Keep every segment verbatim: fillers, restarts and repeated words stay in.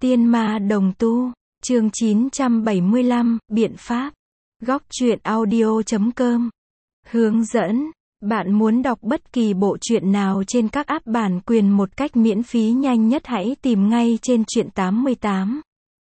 Tiên ma đồng tu, chương chín trăm bảy mươi lăm, biện pháp. Góc truyện audio chấm com. Hướng dẫn. Bạn muốn đọc bất kỳ bộ truyện nào trên các app bản quyền một cách miễn phí nhanh nhất, hãy tìm ngay trên truyện tám mươi tám.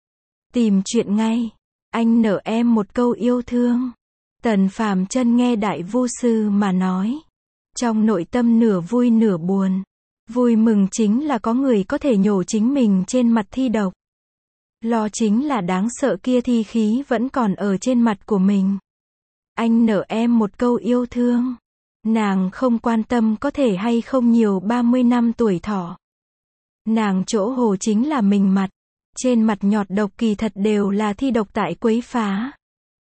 Tìm truyện ngay. Anh nợ em một câu yêu thương. Tần Phàm Chân nghe đại vu sư mà nói, trong nội tâm nửa vui nửa buồn. Vui mừng chính là có người có thể nhổ chính mình trên mặt thi độc. Lo chính là đáng sợ kia thi khí vẫn còn ở trên mặt của mình. Anh nợ em một câu yêu thương. Nàng không quan tâm có thể hay không nhiều ba mươi năm tuổi thọ. Nàng chỗ hồ chính là mình mặt. Trên mặt nhọt độc kỳ thật đều là thi độc tại quấy phá.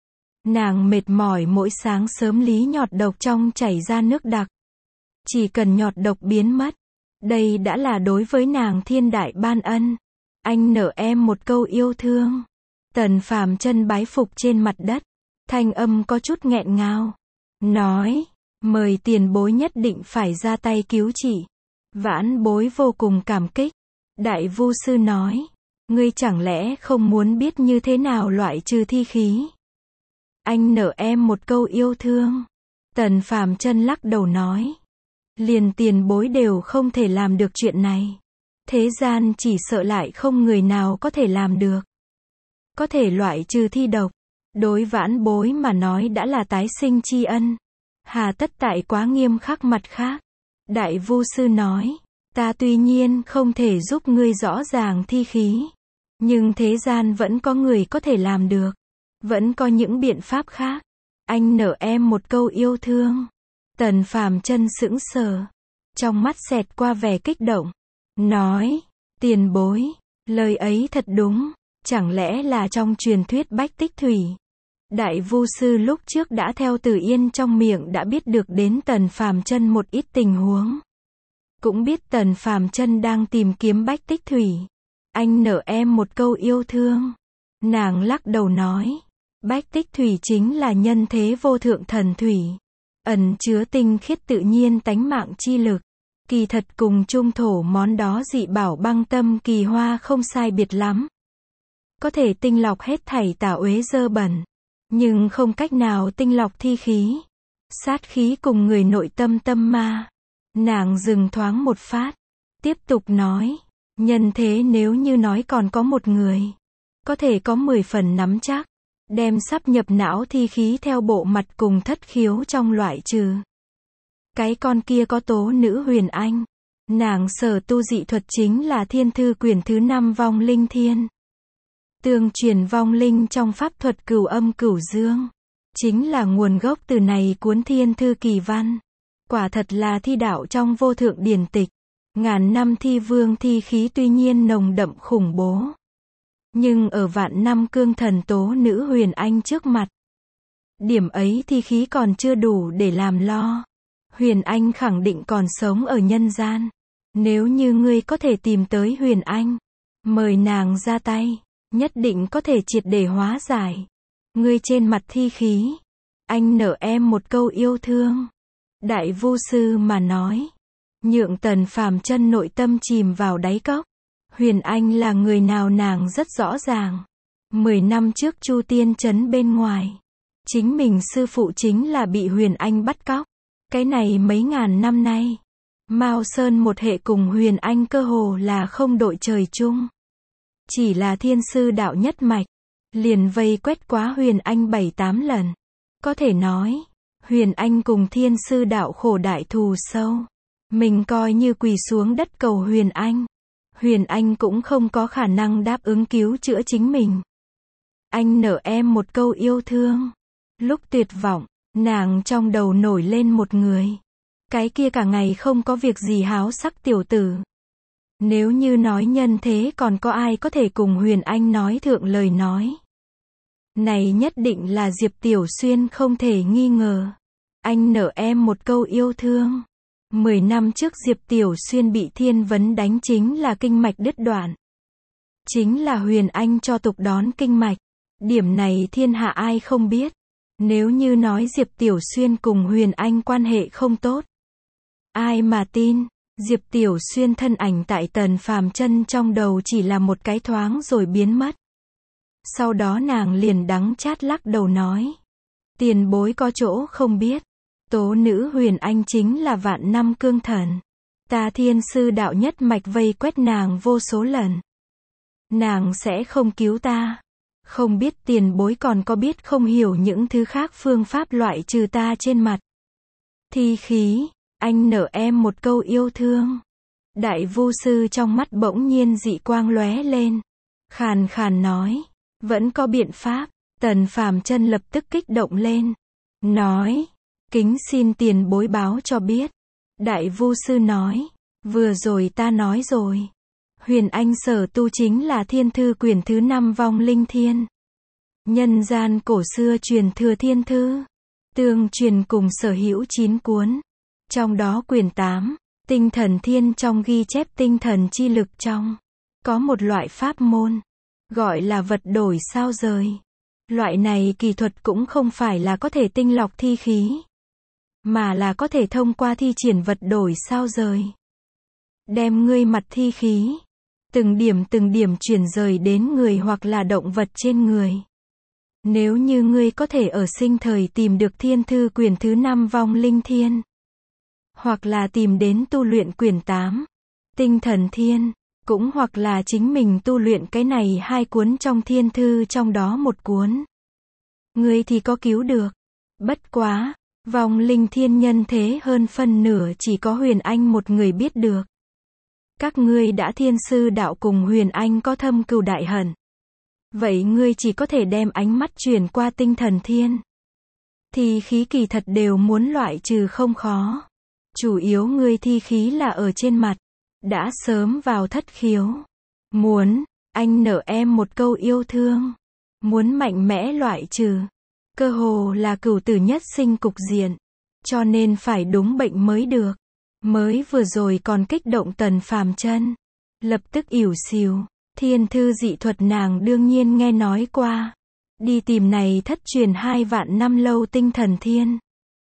Nàng mệt mỏi mỗi sáng sớm lý nhọt độc trong chảy ra nước đặc. Chỉ cần nhọt độc biến mất, đây đã là đối với nàng thiên đại ban ân. Anh nợ em một câu yêu thương. Tần Phàm Chân bái phục trên mặt đất, thanh âm có chút nghẹn ngào, nói, mời tiền bối nhất định phải ra tay cứu trị. Vãn bối vô cùng cảm kích. Đại vu sư nói, ngươi chẳng lẽ không muốn biết như thế nào loại trừ thi khí? Anh nợ em một câu yêu thương. Tần Phàm Chân lắc đầu nói, liền tiền bối đều không thể làm được chuyện này. Thế gian chỉ sợ lại không người nào có thể làm được. Có thể loại trừ thi độc, đối vãn bối mà nói đã là tái sinh tri ân. Hà tất tại quá nghiêm khắc. Mặt khác, đại vu sư nói, ta tuy nhiên không thể giúp ngươi rõ ràng thi khí, nhưng thế gian vẫn có người có thể làm được. Vẫn có những biện pháp khác. Anh nợ em một câu yêu thương. Tần Phàm Chân sững sờ, trong mắt xẹt qua vẻ kích động, nói, tiền bối, lời ấy thật đúng, chẳng lẽ là trong truyền thuyết Bách Tích Thủy? Đại vu sư lúc trước đã theo Từ Yên trong miệng đã biết được đến Tần Phàm Chân một ít tình huống. Cũng biết Tần Phàm Chân đang tìm kiếm Bách Tích Thủy. Anh nợ em một câu yêu thương. Nàng lắc đầu nói, Bách Tích Thủy chính là nhân thế vô thượng thần thủy, ẩn chứa tinh khiết tự nhiên tánh mạng chi lực. Kỳ thật cùng trung thổ món đó dị bảo băng tâm kỳ hoa không sai biệt lắm. Có thể tinh lọc hết thảy tà uế dơ bẩn, nhưng không cách nào tinh lọc thi khí, sát khí cùng người nội tâm tâm ma. Nàng dừng thoáng một phát, tiếp tục nói, nhân thế nếu như nói còn có một người, có thể có mười phần nắm chắc, đem sắp nhập não thi khí theo bộ mặt cùng thất khiếu trong loại trừ. Cái con kia có tố nữ Huyền Anh. Nàng sở tu dị thuật chính là Thiên Thư quyển thứ năm Vong Linh Thiên. Tương truyền vong linh trong pháp thuật Cửu Âm Cửu Dương, chính là nguồn gốc từ này cuốn Thiên Thư kỳ văn. Quả thật là thi đạo trong vô thượng điển tịch. Ngàn năm thi vương thi khí tuy nhiên nồng đậm khủng bố, nhưng ở vạn năm cương thần tố nữ Huyền Anh trước mặt, điểm ấy thi khí còn chưa đủ để làm lo. Huyền Anh khẳng định còn sống ở nhân gian. Nếu như ngươi có thể tìm tới Huyền Anh, mời nàng ra tay, nhất định có thể triệt để hóa giải ngươi trên mặt thi khí. Anh nợ em một câu yêu thương. Đại vu sư mà nói, nhượng Tần Phàm Chân nội tâm chìm vào đáy cốc. Huyền Anh là người nào nàng rất rõ ràng. Mười năm trước Chu Tiên Trấn bên ngoài, chính mình sư phụ chính là bị Huyền Anh bắt cóc. Cái này mấy ngàn năm nay, Mao Sơn một hệ cùng Huyền Anh cơ hồ là không đội trời chung. Chỉ là thiên sư đạo nhất mạch, liền vây quét quá Huyền Anh bảy tám lần. Có thể nói, Huyền Anh cùng thiên sư đạo khổ đại thù sâu. Mình coi như quỳ xuống đất cầu Huyền Anh, Huyền Anh cũng không có khả năng đáp ứng cứu chữa chính mình. Anh nợ em một câu yêu thương. Lúc tuyệt vọng, nàng trong đầu nổi lên một người. Cái kia cả ngày không có việc gì háo sắc tiểu tử. Nếu như nói nhân thế còn có ai có thể cùng Huyền Anh nói thượng lời nói, này nhất định là Diệp Tiểu Xuyên không thể nghi ngờ. Anh nợ em một câu yêu thương. Mười năm trước Diệp Tiểu Xuyên bị thiên vấn đánh chính là kinh mạch đứt đoạn. Chính là Huyền Anh cho tục đón kinh mạch. Điểm này thiên hạ ai không biết. Nếu như nói Diệp Tiểu Xuyên cùng Huyền Anh quan hệ không tốt, ai mà tin. Diệp Tiểu Xuyên thân ảnh tại Tần Phàm Chân trong đầu chỉ là một cái thoáng rồi biến mất. Sau đó nàng liền đắng chát lắc đầu nói. Tiền bối có chỗ không biết. Tố nữ Huyền Anh chính là vạn năm cương thần. Ta thiên sư đạo nhất mạch vây quét nàng vô số lần. Nàng sẽ không cứu ta. Không biết tiền bối còn có biết không hiểu những thứ khác phương pháp loại trừ ta trên mặt. Thi khí, anh nợ em một câu yêu thương. Đại vu sư trong mắt bỗng nhiên dị quang lóe lên. Khàn khàn nói. Vẫn có biện pháp. Tần Phàm Chân lập tức kích động lên. Nói. Kính xin tiền bối báo cho biết. Đại vu sư nói. Vừa rồi ta nói rồi. Huyền Anh sở tu chính là thiên thư quyển thứ năm vong linh thiên. Nhân gian cổ xưa truyền thừa thiên thư. Tương truyền cùng sở hữu chín cuốn. Trong đó quyển tám, tinh thần thiên trong ghi chép tinh thần chi lực trong. Có một loại pháp môn. Gọi là vật đổi sao rời. Loại này kỳ thuật cũng không phải là có thể tinh lọc thi khí. Mà là có thể thông qua thi triển vật đổi sao rời. Đem ngươi mặt thi khí. Từng điểm từng điểm chuyển rời đến người hoặc là động vật trên người. Nếu như ngươi có thể ở sinh thời tìm được thiên thư quyển thứ năm vong linh thiên. Hoặc là tìm đến tu luyện quyển tám. Tinh thần thiên. Cũng hoặc là chính mình tu luyện cái này hai cuốn trong thiên thư trong đó một cuốn. Ngươi thì có cứu được. Bất quá. Vong linh thiên nhân thế hơn phân nửa chỉ có Huyền Anh một người biết được. Các ngươi đã thiên sư đạo cùng Huyền Anh có thâm cừu đại hận. Vậy ngươi chỉ có thể đem ánh mắt chuyển qua tinh thần thiên. Thì khí kỳ thật đều muốn loại trừ không khó. Chủ yếu ngươi thi khí là ở trên mặt. Đã sớm vào thất khiếu. Muốn, anh nợ em một câu yêu thương. Muốn mạnh mẽ loại trừ. Cơ hồ là cửu tử nhất sinh cục diện. Cho nên phải đúng bệnh mới được. Mới vừa rồi còn kích động Tần Phàm Chân. Lập tức ỉu xìu. Thiên thư dị thuật nàng đương nhiên nghe nói qua. Đi tìm này thất truyền hai vạn năm lâu tinh thần thiên.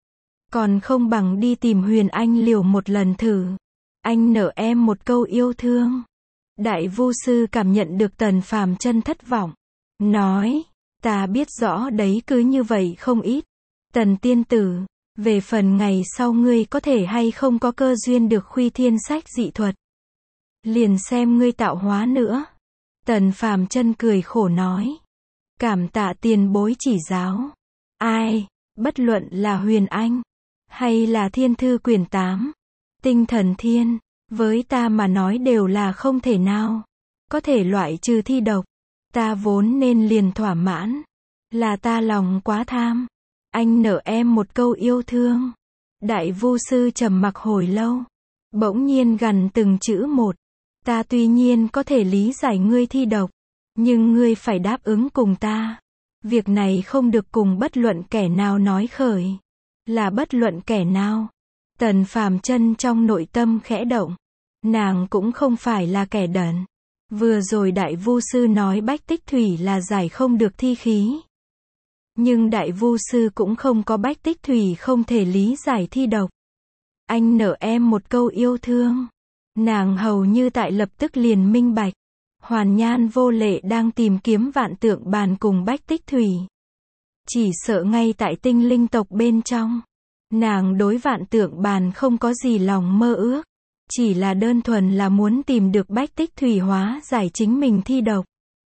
Còn không bằng đi tìm Huyền Anh liều một lần thử. Anh nợ em một câu yêu thương. Đại vu sư cảm nhận được Tần Phàm Chân thất vọng. Nói. Ta biết rõ đấy cứ như vậy không ít. Tần tiên tử. Về phần ngày sau ngươi có thể hay không có cơ duyên được khuy thiên sách dị thuật. Liền xem ngươi tạo hóa nữa. Tần Phàm Chân cười khổ nói. Cảm tạ tiền bối chỉ giáo. Ai, bất luận là Huyền Anh. Hay là thiên thư quyển tám. Tinh thần thiên. Với ta mà nói đều là không thể nào. Có thể loại trừ thi độc. Ta vốn nên liền thỏa mãn. Là ta lòng quá tham. Anh nợ em một câu yêu thương. Đại vu sư trầm mặc hồi lâu. Bỗng nhiên gằn từng chữ một. Ta tuy nhiên có thể lý giải ngươi thi độc. Nhưng ngươi phải đáp ứng cùng ta. Việc này không được cùng bất luận kẻ nào nói khởi. Là bất luận kẻ nào. Tần Phàm Chân trong nội tâm khẽ động. Nàng cũng không phải là kẻ đần. Vừa rồi đại vu sư nói bách tích thủy là giải không được thi khí. Nhưng đại vu sư cũng không có bách tích thủy không thể lý giải thi độc. Anh nợ em một câu yêu thương. Nàng hầu như tại lập tức liền minh bạch. Hoàn Nhan vô lệ đang tìm kiếm vạn tượng bàn cùng bách tích thủy. Chỉ sợ ngay tại tinh linh tộc bên trong. Nàng đối vạn tượng bàn không có gì lòng mơ ước. Chỉ là đơn thuần là muốn tìm được bách tích thủy hóa giải chính mình thi độc.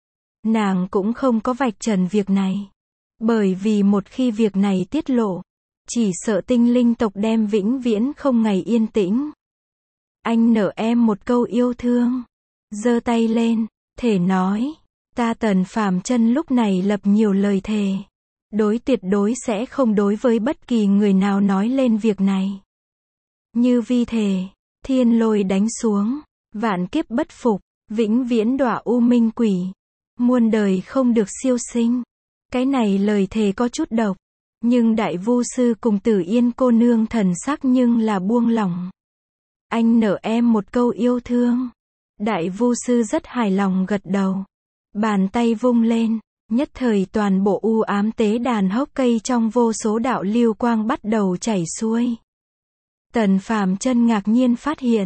Nàng cũng không có vạch trần việc này. Bởi vì một khi việc này tiết lộ. Chỉ sợ tinh linh tộc đem vĩnh viễn không ngày yên tĩnh. Anh nợ em một câu yêu thương. Giơ tay lên, thể nói. Ta Tần Phàm Chân lúc này lập nhiều lời thề. Đối tuyệt đối sẽ không đối với bất kỳ người nào nói lên việc này. Như vi thề, thiên lôi đánh xuống, vạn kiếp bất phục, vĩnh viễn đọa u minh quỷ, muôn đời không được siêu sinh. Cái này lời thề có chút độc, nhưng đại vu sư cùng Tử Yên cô nương thần sắc nhưng là buông lỏng. Anh nợ em một câu yêu thương. Đại vu sư rất hài lòng gật đầu. Bàn tay vung lên. Nhất thời toàn bộ u ám tế đàn hốc cây trong vô số đạo lưu quang bắt đầu chảy xuôi. Tần Phàm Chân ngạc nhiên phát hiện.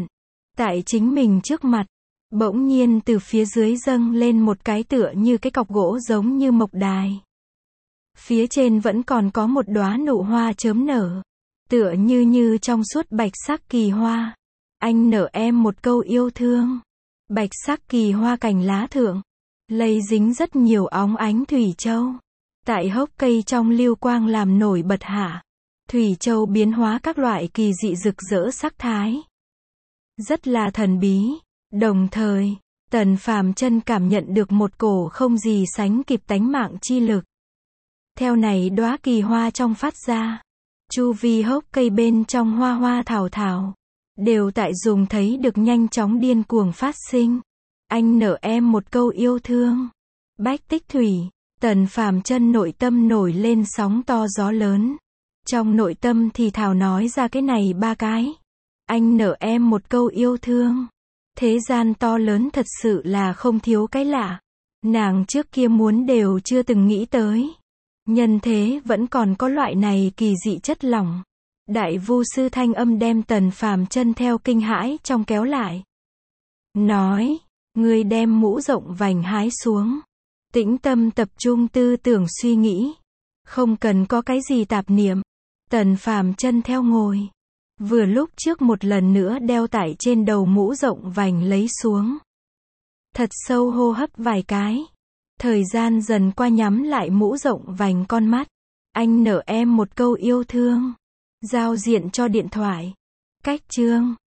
Tại chính mình trước mặt, bỗng nhiên từ phía dưới dâng lên một cái tựa như cái cọc gỗ giống như mộc đài. Phía trên vẫn còn có một đóa nụ hoa chớm nở, tựa như như trong suốt bạch sắc kỳ hoa. Anh nở em một câu yêu thương. Bạch sắc kỳ hoa cành lá thượng, lây dính rất nhiều óng ánh thủy châu. Tại hốc cây trong lưu quang làm nổi bật hạ, thủy châu biến hóa các loại kỳ dị rực rỡ sắc thái. Rất là thần bí. Đồng thời, Tần Phàm Chân cảm nhận được một cổ không gì sánh kịp tánh mạng chi lực. Theo này đóa kỳ hoa trong phát ra, chu vi hốc cây bên trong hoa hoa thảo thảo, đều tại dùng thấy được nhanh chóng điên cuồng phát sinh. Anh nở em một câu yêu thương. Bách Tích Thủy, Tần Phàm Chân nội tâm nổi lên sóng to gió lớn. Trong nội tâm thì thào nói ra cái này ba cái. Anh nở em một câu yêu thương. Thế gian to lớn thật sự là không thiếu cái lạ. Nàng trước kia muốn đều chưa từng nghĩ tới. Nhân thế vẫn còn có loại này kỳ dị chất lỏng. Đại Vu sư thanh âm đem Tần Phàm Chân theo kinh hãi trong kéo lại. Nói, ngươi đem mũ rộng vành hái xuống. Tĩnh tâm tập trung tư tưởng suy nghĩ. Không cần có cái gì tạp niệm. Tần Phàm Chân theo ngồi. Vừa lúc trước một lần nữa đeo tại trên đầu mũ rộng vành lấy xuống. Thật sâu hô hấp vài cái. Thời gian dần qua nhắm lại mũ rộng vành con mắt. Anh nở em một câu yêu thương. Giao diện cho điện thoại. Cách chương.